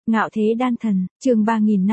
Ngạo thế đan thần, chương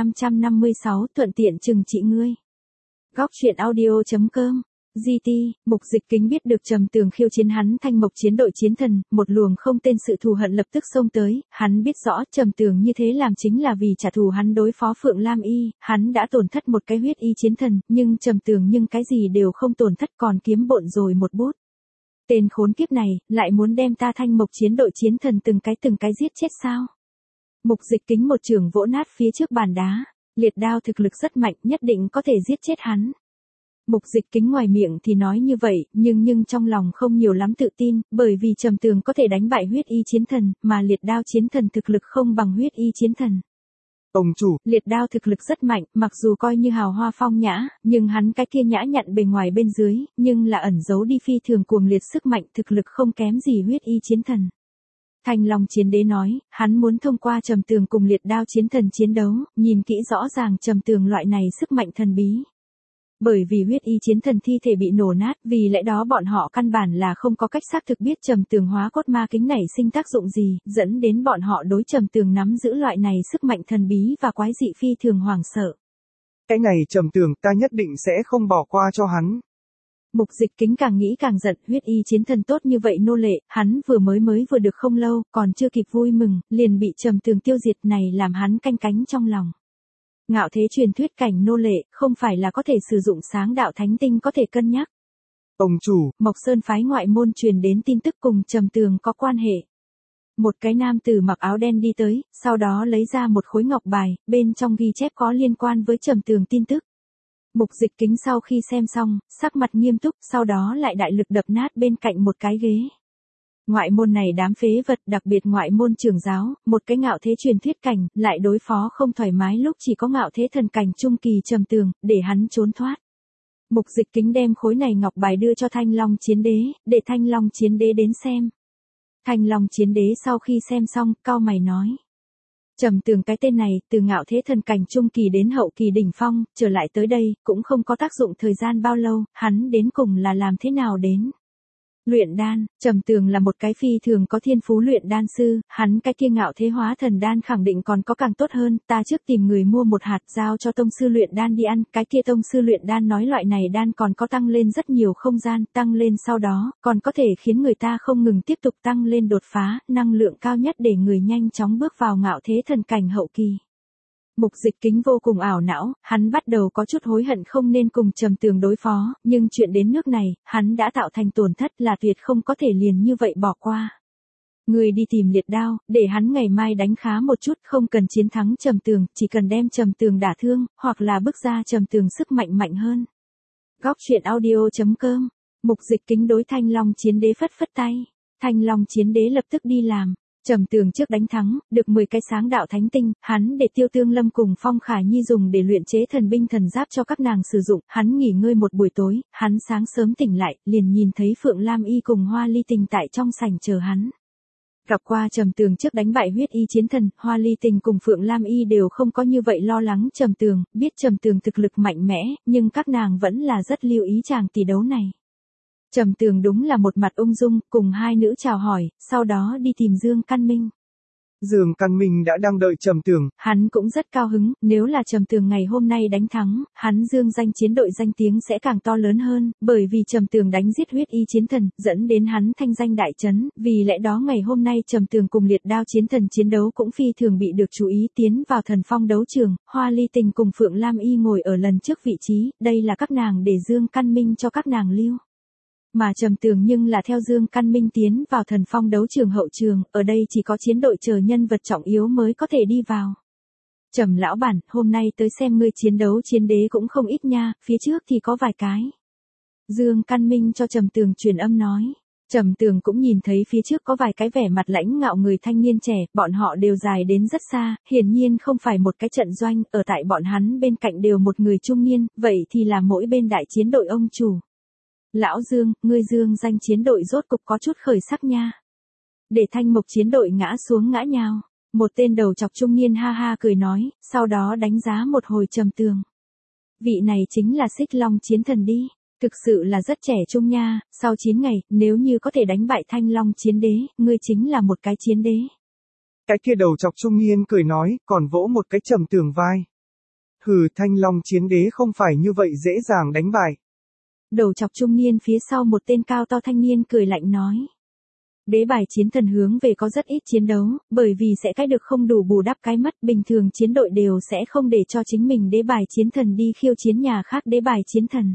3556 thuận tiện trừng trị ngươi. Góc truyện audio.com. GT, Mục Dịch Kính biết được Trầm Tường khiêu chiến hắn Thanh Mộc chiến đội chiến thần, một luồng không tên sự thù hận lập tức xông tới, hắn biết rõ Trầm Tường như thế làm chính là vì trả thù hắn đối phó Phượng Lam Y, hắn đã tổn thất một cái huyết y chiến thần, nhưng Trầm Tường nhưng cái gì đều không tổn thất còn kiếm bộn rồi một bút. Tên khốn kiếp này, lại muốn đem ta Thanh Mộc chiến đội chiến thần từng cái giết chết sao? Mục Dịch Kính một trường vỗ nát phía trước bàn đá, liệt đao thực lực rất mạnh, nhất định có thể giết chết hắn. Mục Dịch Kính ngoài miệng thì nói như vậy, nhưng trong lòng không nhiều lắm tự tin, bởi vì Trầm Tường có thể đánh bại huyết y chiến thần, mà liệt đao chiến thần thực lực không bằng huyết y chiến thần. Ông chủ, liệt đao thực lực rất mạnh, mặc dù coi như hào hoa phong nhã, nhưng hắn cái kia nhã nhặn bề ngoài bên dưới, nhưng là ẩn giấu đi phi thường cuồng liệt sức mạnh, thực lực không kém gì huyết y chiến thần. Thanh Long Chiến Đế nói, hắn muốn thông qua Trầm Tường cùng liệt đao chiến thần chiến đấu, nhìn kỹ rõ ràng Trầm Tường loại này sức mạnh thần bí. Bởi vì huyết y chiến thần thi thể bị nổ nát, vì lẽ đó bọn họ căn bản là không có cách xác thực biết Trầm Tường hóa cốt ma kính này sinh tác dụng gì, dẫn đến bọn họ đối Trầm Tường nắm giữ loại này sức mạnh thần bí và quái dị phi thường hoảng sợ. Cái này Trầm Tường ta nhất định sẽ không bỏ qua cho hắn. Mục Dịch Kính càng nghĩ càng giận, huyết y chiến thần tốt như vậy nô lệ, hắn vừa được không lâu, còn chưa kịp vui mừng, liền bị Trầm Tường tiêu diệt, này làm hắn canh cánh trong lòng. Ngạo thế truyền thuyết cảnh nô lệ, không phải là có thể sử dụng sáng đạo thánh tinh có thể cân nhắc. Ông chủ, Mộc Sơn phái ngoại môn truyền đến tin tức cùng Trầm Tường có quan hệ. Một cái nam tử mặc áo đen đi tới, sau đó lấy ra một khối ngọc bài, bên trong ghi chép có liên quan với Trầm Tường tin tức. Mục Dịch Kính sau khi xem xong, sắc mặt nghiêm túc, sau đó lại đại lực đập nát bên cạnh một cái ghế. Ngoại môn này đám phế vật, đặc biệt ngoại môn trưởng giáo, một cái ngạo thế truyền thuyết cảnh, lại đối phó không thoải mái lúc chỉ có ngạo thế thần cảnh trung kỳ Trầm Tường, để hắn trốn thoát. Mục Dịch Kính đem khối này ngọc bài đưa cho Thanh Long Chiến Đế, để Thanh Long Chiến Đế đến xem. Thanh Long Chiến Đế sau khi xem xong, cau mày nói. Trầm Tường cái tên này, từ ngạo thế thần cảnh trung kỳ đến hậu kỳ đỉnh phong, trở lại tới đây, cũng không có tác dụng thời gian bao lâu, hắn đến cùng là làm thế nào đến. Luyện đan, Trầm Tường là một cái phi thường có thiên phú luyện đan sư, hắn cái kia ngạo thế hóa thần đan khẳng định còn có càng tốt hơn, ta trước tìm người mua một hạt giao cho tông sư luyện đan đi ăn, cái kia tông sư luyện đan nói loại này đan còn có tăng lên rất nhiều không gian, tăng lên sau đó, còn có thể khiến người ta không ngừng tiếp tục tăng lên đột phá, năng lượng cao nhất để người nhanh chóng bước vào ngạo thế thần cảnh hậu kỳ. Mục Dịch Kính vô cùng ảo não, hắn bắt đầu có chút hối hận không nên cùng Trầm Tường đối phó, nhưng chuyện đến nước này, hắn đã tạo thành tổn thất là tuyệt không có thể liền như vậy bỏ qua. Người đi tìm liệt đao, để hắn ngày mai đánh khá một chút, không cần chiến thắng Trầm Tường, chỉ cần đem Trầm Tường đả thương, hoặc là bức ra Trầm Tường sức mạnh hơn. Góc truyện audio.com. Mục Dịch Kính đối Thanh Long Chiến Đế phất phất tay. Thanh Long Chiến Đế lập tức đi làm. Trầm Tường trước đánh thắng, được 10 cái sáng đạo thánh tinh, hắn để Tiêu Tương Lâm cùng Phong Khả Nhi dùng để luyện chế thần binh thần giáp cho các nàng sử dụng, hắn nghỉ ngơi một buổi tối, hắn sáng sớm tỉnh lại, liền nhìn thấy Phượng Lam Y cùng Hoa Ly Tình tại trong sảnh chờ hắn. Gặp qua Trầm Tường trước đánh bại huyết y chiến thần, Hoa Ly Tình cùng Phượng Lam Y đều không có như vậy lo lắng Trầm Tường, biết Trầm Tường thực lực mạnh mẽ, nhưng các nàng vẫn là rất lưu ý chàng tỷ đấu này. Trầm Tường đúng là một mặt ung dung, cùng hai nữ chào hỏi, sau đó đi tìm Dương Căn Minh. Dương Căn Minh đã đang đợi Trầm Tường. Hắn cũng rất cao hứng, nếu là Trầm Tường ngày hôm nay đánh thắng, hắn Dương danh chiến đội danh tiếng sẽ càng to lớn hơn, bởi vì Trầm Tường đánh giết huyết y chiến thần, dẫn đến hắn thanh danh đại chấn, vì lẽ đó ngày hôm nay Trầm Tường cùng liệt đao chiến thần chiến đấu cũng phi thường bị được chú ý tiến vào thần phong đấu trường, Hoa Ly Tình cùng Phượng Lam Y ngồi ở lần trước vị trí, đây là các nàng để Dương Căn Minh cho các nàng lưu. Mà Trầm Tường nhưng là theo Dương Căn Minh tiến vào thần phong đấu trường hậu trường, ở đây chỉ có chiến đội chờ nhân vật trọng yếu mới có thể đi vào. Trầm lão bản, hôm nay tới xem ngươi chiến đấu chiến đế cũng không ít nha, phía trước thì có vài cái. Dương Căn Minh cho Trầm Tường truyền âm nói. Trầm Tường cũng nhìn thấy phía trước có vài cái vẻ mặt lãnh ngạo người thanh niên trẻ, bọn họ đều dài đến rất xa, hiển nhiên không phải một cái trận doanh, ở tại bọn hắn bên cạnh đều một người trung niên, vậy thì là mỗi bên đại chiến đội ông chủ. Lão Dương, ngươi Dương danh chiến đội rốt cục có chút khởi sắc nha. Để Thanh Mộc chiến đội ngã xuống ngã nhào. Một tên đầu chọc trung niên ha ha cười nói, sau đó đánh giá một hồi Trầm Tường. Vị này chính là Xích Long chiến thần đi. Thực sự là rất trẻ trung nha, sau 9 ngày, nếu như có thể đánh bại Thanh Long chiến đế, ngươi chính là một cái chiến đế. Cái kia đầu chọc trung niên cười nói, còn vỗ một cái Trầm Tường vai. Hừ, Thanh Long Chiến Đế không phải như vậy dễ dàng đánh bại. Đầu chọc trung niên phía sau một tên cao to thanh niên cười lạnh nói. Đế bài chiến thần hướng về có rất ít chiến đấu, bởi vì sẽ cái được không đủ bù đắp cái mất, bình thường chiến đội đều sẽ không để cho chính mình đế bài chiến thần đi khiêu chiến nhà khác đế bài chiến thần.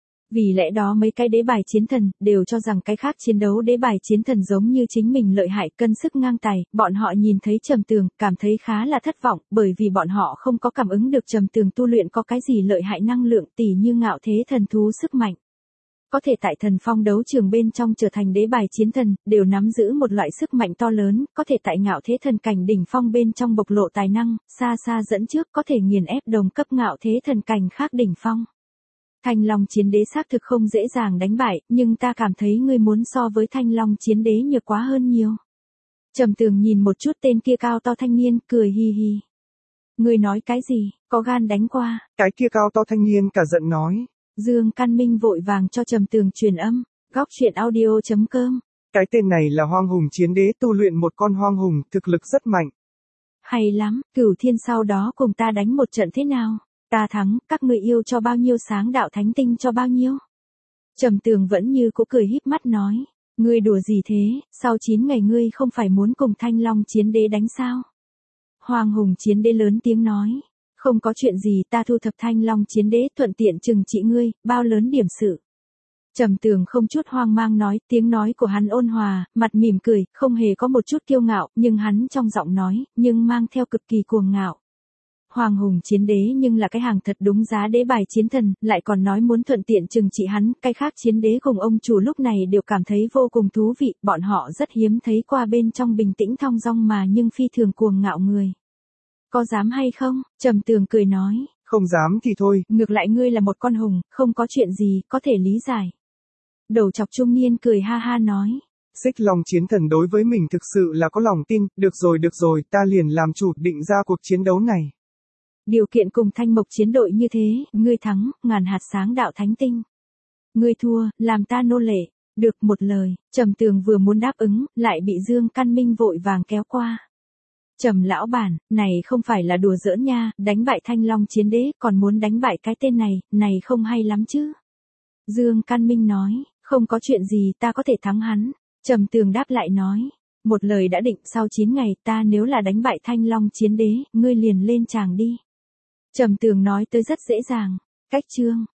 Vì lẽ đó mấy cái đế bài chiến thần đều cho rằng cái khác chiến đấu đế bài chiến thần giống như chính mình lợi hại, cân sức ngang tài, bọn họ nhìn thấy Trầm Tường, cảm thấy khá là thất vọng, bởi vì bọn họ không có cảm ứng được Trầm Tường tu luyện có cái gì lợi hại năng lượng, tỉ như ngạo thế thần thú sức mạnh. Có thể tại thần phong đấu trường bên trong trở thành đế bài chiến thần, đều nắm giữ một loại sức mạnh to lớn, có thể tại ngạo thế thần cảnh đỉnh phong bên trong bộc lộ tài năng, xa xa dẫn trước, có thể nghiền ép đồng cấp ngạo thế thần cảnh khác đỉnh phong. Thanh Long Chiến Đế xác thực không dễ dàng đánh bại, nhưng ta cảm thấy ngươi muốn so với Thanh Long Chiến Đế nhược quá hơn nhiều. Trầm Tường nhìn một chút tên kia cao to thanh niên, cười hi hi. Ngươi nói cái gì, có gan đánh qua. Cái kia cao to thanh niên cả giận nói. Dương Căn Minh vội vàng cho Trầm Tường truyền âm, góc truyện audio.com. Cái tên này là Hoang Hùng Chiến Đế, tu luyện một con hoang hùng, thực lực rất mạnh. Hay lắm, Cửu Thiên sau đó cùng ta đánh một trận thế nào? Ta thắng, các ngươi yêu cho bao nhiêu sáng đạo thánh tinh cho bao nhiêu? Trầm Tường vẫn như cũ cười híp mắt nói, ngươi đùa gì thế, sau 9 ngày ngươi không phải muốn cùng Thanh Long Chiến Đế đánh sao? Hoang Hùng Chiến Đế lớn tiếng nói, không có chuyện gì, ta thu thập Thanh Long Chiến Đế thuận tiện trừng trị ngươi, bao lớn điểm sự. Trầm Tường không chút hoang mang nói, tiếng nói của hắn ôn hòa, mặt mỉm cười, không hề có một chút kiêu ngạo, nhưng hắn trong giọng nói, nhưng mang theo cực kỳ cuồng ngạo. Hoàng Hùng Chiến Đế nhưng là cái hàng thật đúng giá đế bài chiến thần, lại còn nói muốn thuận tiện trừng trị hắn, cái khác chiến đế cùng ông chủ lúc này đều cảm thấy vô cùng thú vị, bọn họ rất hiếm thấy qua bên trong bình tĩnh thong dong mà nhưng phi thường cuồng ngạo người. Có dám hay không? Trầm Tường cười nói. Không dám thì thôi. Ngược lại ngươi là một con hùng, không có chuyện gì, có thể lý giải. Đầu chọc trung niên cười ha ha nói. Xích Long Chiến Thần đối với mình thực sự là có lòng tin, được rồi, ta liền làm chủ định ra cuộc chiến đấu này. Điều kiện cùng Thanh Mộc chiến đội như thế, ngươi thắng, ngàn hạt sáng đạo thánh tinh. Ngươi thua, làm ta nô lệ. Được một lời, Trầm Tường vừa muốn đáp ứng, lại bị Dương Căn Minh vội vàng kéo qua. Trầm lão bản, này không phải là đùa giỡn nha, đánh bại Thanh Long Chiến Đế, còn muốn đánh bại cái tên này không hay lắm chứ. Dương Căn Minh nói, không có chuyện gì, ta có thể thắng hắn. Trầm Tường đáp lại nói, một lời đã định, sau 9 ngày ta nếu là đánh bại Thanh Long Chiến Đế, ngươi liền lên tràng đi. Trầm Tường nói tới rất dễ dàng, cách chương.